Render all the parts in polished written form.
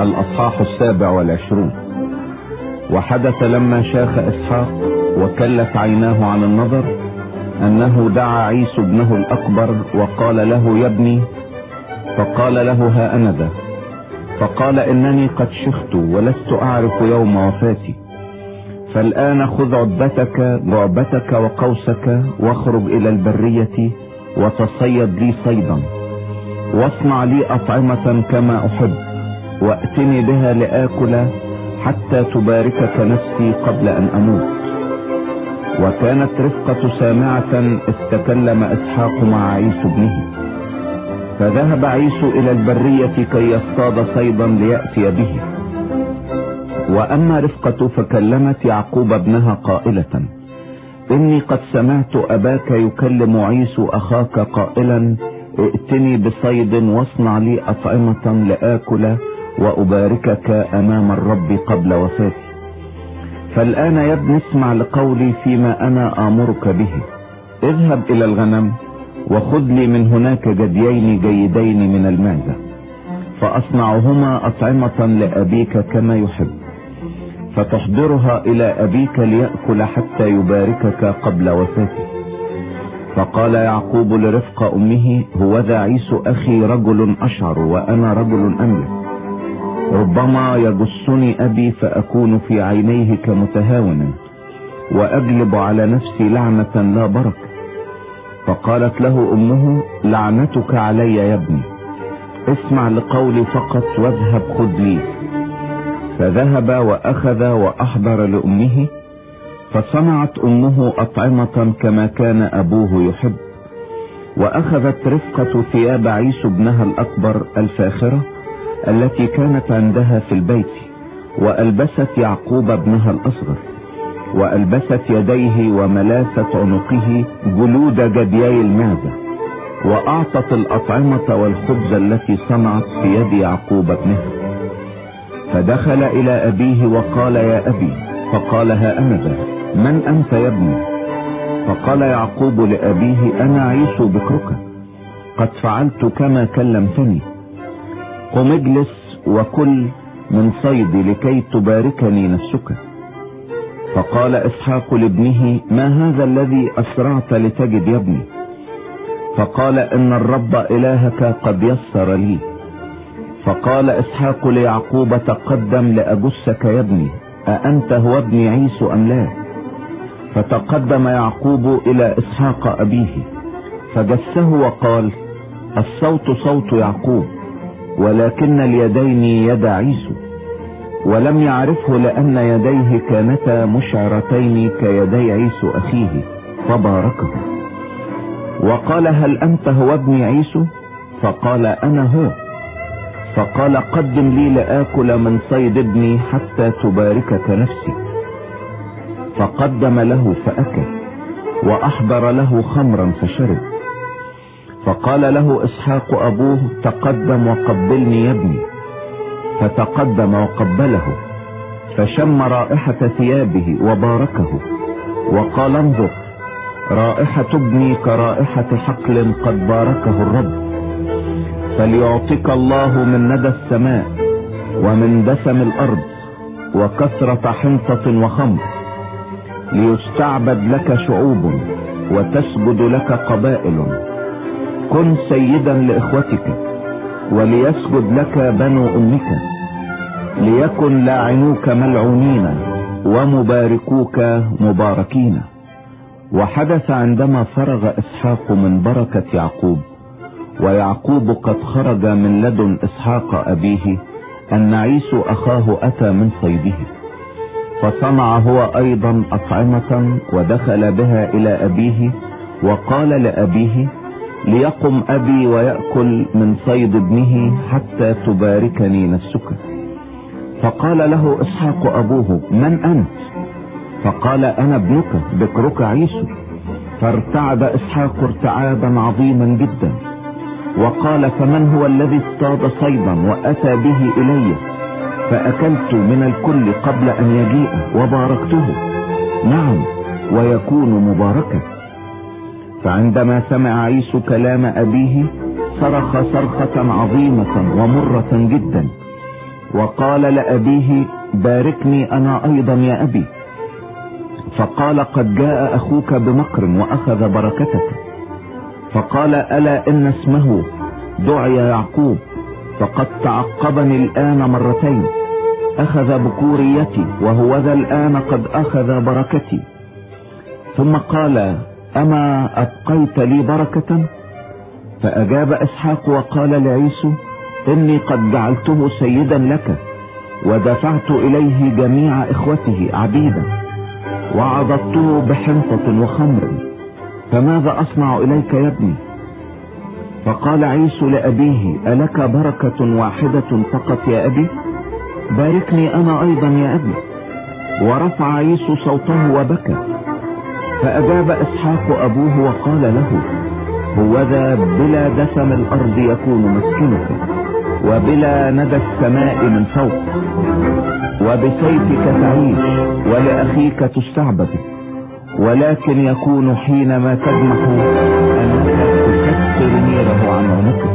الأصحاح 27. وحدث لما شاخ إسحاق وكلت عيناه عن النظر أنه دعا عيسو ابنه الأكبر وقال له: يا ابني. فقال له: ها أنا ذا. فقال: إنني قد شخت ولست أعرف يوم وفاتي، فالآن خذ جعبتك وقوسك واخرج إلى البرية وتصيد لي صيدا، واصنع لي أطعمة كما أحب، وأتني بها لآكل حتى تباركك نفسي قبل أن أموت. وكانت رفقة سامعة إذ تكلم إسحاق مع عيسو ابنه. فذهب عيسو إلى البرية كي يصطاد صيدا ليأتي به. وأما رفقة فكلمت يعقوب ابنها قائلة: إني قد سمعت أباك يكلم عيسو أخاك قائلا: ائتني بصيد واصنع لي أطعمة لآكل وأباركك أمام الرب قبل وفاتي. فالآن يا ابن اسمع لقولي فيما أنا آمرك به. اذهب إلى الغنم وخذ لي من هناك جديين جيدين من المعزة، فأصنعهما أطعمة لأبيك كما يحب، فتحضرها إلى أبيك ليأكل حتى يباركك قبل وفاته. فقال يعقوب لرفقة أمه: هوذا عيسو أخي رجل أشعر وأنا رجل أملك، ربما يجسني أبي فأكون في عينيه كمتهاون، وأجلب على نفسي لعنة لا بركة. فقالت له أمه: لعنتك علي يا ابني، اسمع لقولي فقط واذهب خذ لي. فذهب وأخذ وأحضر لأمه، فصنعت أمه أطعمة كما كان أبوه يحب. وأخذت رفقة ثياب عيسو ابنها الأكبر الفاخرة التي كانت عندها في البيت، وألبست يعقوب ابنها الأصغر، وألبست يديه وملاست عنقه جلود جديي المعزة، وأعطت الأطعمة والخبز التي صنعت في يد يعقوب ابنها. فدخل إلى أبيه وقال: يا أبي. فقال: ها أنا ذا. من أنت يا ابني؟ فقال يعقوب لأبيه: أنا عيسو بكرك، قد فعلت كما كلمتني. قم اجلس وكل من صيدي لكي تباركني نفسك. فقال إسحاق لابنه: ما هذا الذي أسرعت لتجد يا ابني؟ فقال: إن الرب إلهك قد يسر لي. فقال إسحاق ليعقوب: تقدم لأجسك يا ابني، أأنت هو ابني عيسو أم لا؟ فتقدم يعقوب إلى إسحاق أبيه فجسه وقال: الصوت صوت يعقوب، ولكن اليدين يد عيسو. ولم يعرفه لأن يديه كانتا مشعرتين كيدي عيسو أخيه، فباركه. وقال: هل أنت هو ابني عيسو؟ فقال: أنا هو. فقال: قدم لي لآكل من صيد ابني حتى تباركك نفسي. فقدم له فأكل، وأحضر له خمرا فشرب. فقال له إسحاق أبوه: تقدم وقبلني يا ابني. فتقدم وقبله، فشم رائحة ثيابه وباركه، وقال: انظر، رائحة ابني كرائحة حقل قد باركه الرب. فليعطيك الله من ندى السماء ومن دسم الأرض وكثرة حنطة وخمر، ليستعبد لك شعوب وتسجد لك قبائل. كن سيدا لإخوتك وليسجد لك بنو أمك، ليكن لاعنوك ملعونين ومباركوك مباركين. وحدث عندما فرغ إسحاق من بركة يعقوب ويعقوب قد خرج من لدن إسحاق أبيه أن عيسو أخاه أتى من صيده، فصنع هو أيضا أطعمة ودخل بها إلى أبيه، وقال لأبيه: ليقم أبي ويأكل من صيد ابنه حتى تباركني نفسك. فقال له إسحاق أبوه: من أنت؟ فقال: أنا ابنك بكرك عيسو. فارتعد إسحاق ارتعابا عظيما جدا، وقال: فمن هو الذي اصطاد صيدا وأتى به إلي فأكلت من الكل قبل أن يجيء وباركته؟ نعم، ويكون مباركا. فعندما سمع عيسو كلام أبيه صرخ صرخة عظيمة ومرة جدا، وقال لأبيه: باركني أنا أيضا يا أبي. فقال: قد جاء أخوك بمكر وأخذ بركتك. فقال: ألا إن اسمه دعي يعقوب، فقد تعقبني الآن مرتين، أخذ بكوريتي وهوذا الآن قد أخذ بركتي. ثم قال: أما أبقيت لي بركة؟ فأجاب إسحاق وقال لعيسو: إني قد جعلته سيدا لك، ودفعت إليه جميع إخوته عبيدا، وعضدته بحنطة وخمر، فماذا أصنع إليك يا ابني؟ فقال عيسو لأبيه: ألك بركة واحدة فقط يا أبي؟ باركني أنا أيضا يا أبي. ورفع عيسو صوته وبكى. فأجاب إسحاق أبوه وقال له: هوذا بلا دسم الأرض يكون مسكنك، وبلا ندى السماء من فوق، وبسيفك تعيش ولأخيك تستعبد، ولكن يكون حينما تجمح أنك تكسر نيره عن عنقك.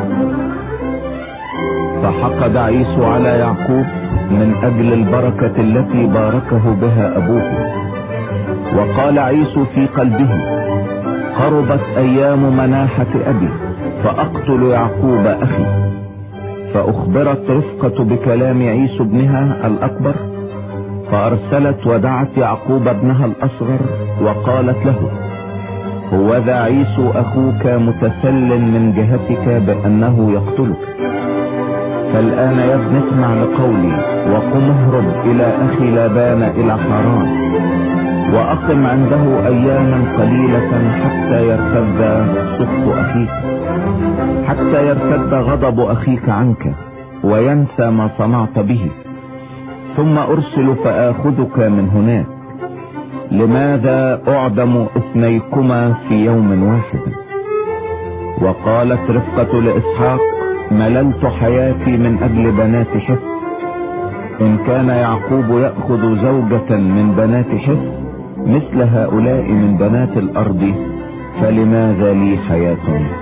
فحقد عيسو على يعقوب من أجل البركة التي باركه بها أبوه. وقال عيسو في قلبه: قربت أيام مناحة أبي، فأقتل يعقوب أخي. فأخبرت رفقة بكلام عيسو ابنها الأكبر، فأرسلت ودعت يعقوب ابنها الأصغر وقالت له: هوذا عيسو أخوك متسل من جهتك بأنه يقتلك. فالآن يا ابن اسمع لقولي، وقم اهرب إلى أخي لابان إلى حران، وأقم عنده أياما قليلة حتى يرتد سخط أخيك، حتى يرتد غضب أخيك عنك وينسى ما صنعت به، ثم أرسل فآخذك من هناك. لماذا أعدم اثنيكما في يوم واحد؟ وقالت رفقة لإسحاق: مللت حياتي من أجل بنات حث. إن كان يعقوب يأخذ زوجة من بنات حث مثل هؤلاء من بنات الأرض، فلماذا لي حياة؟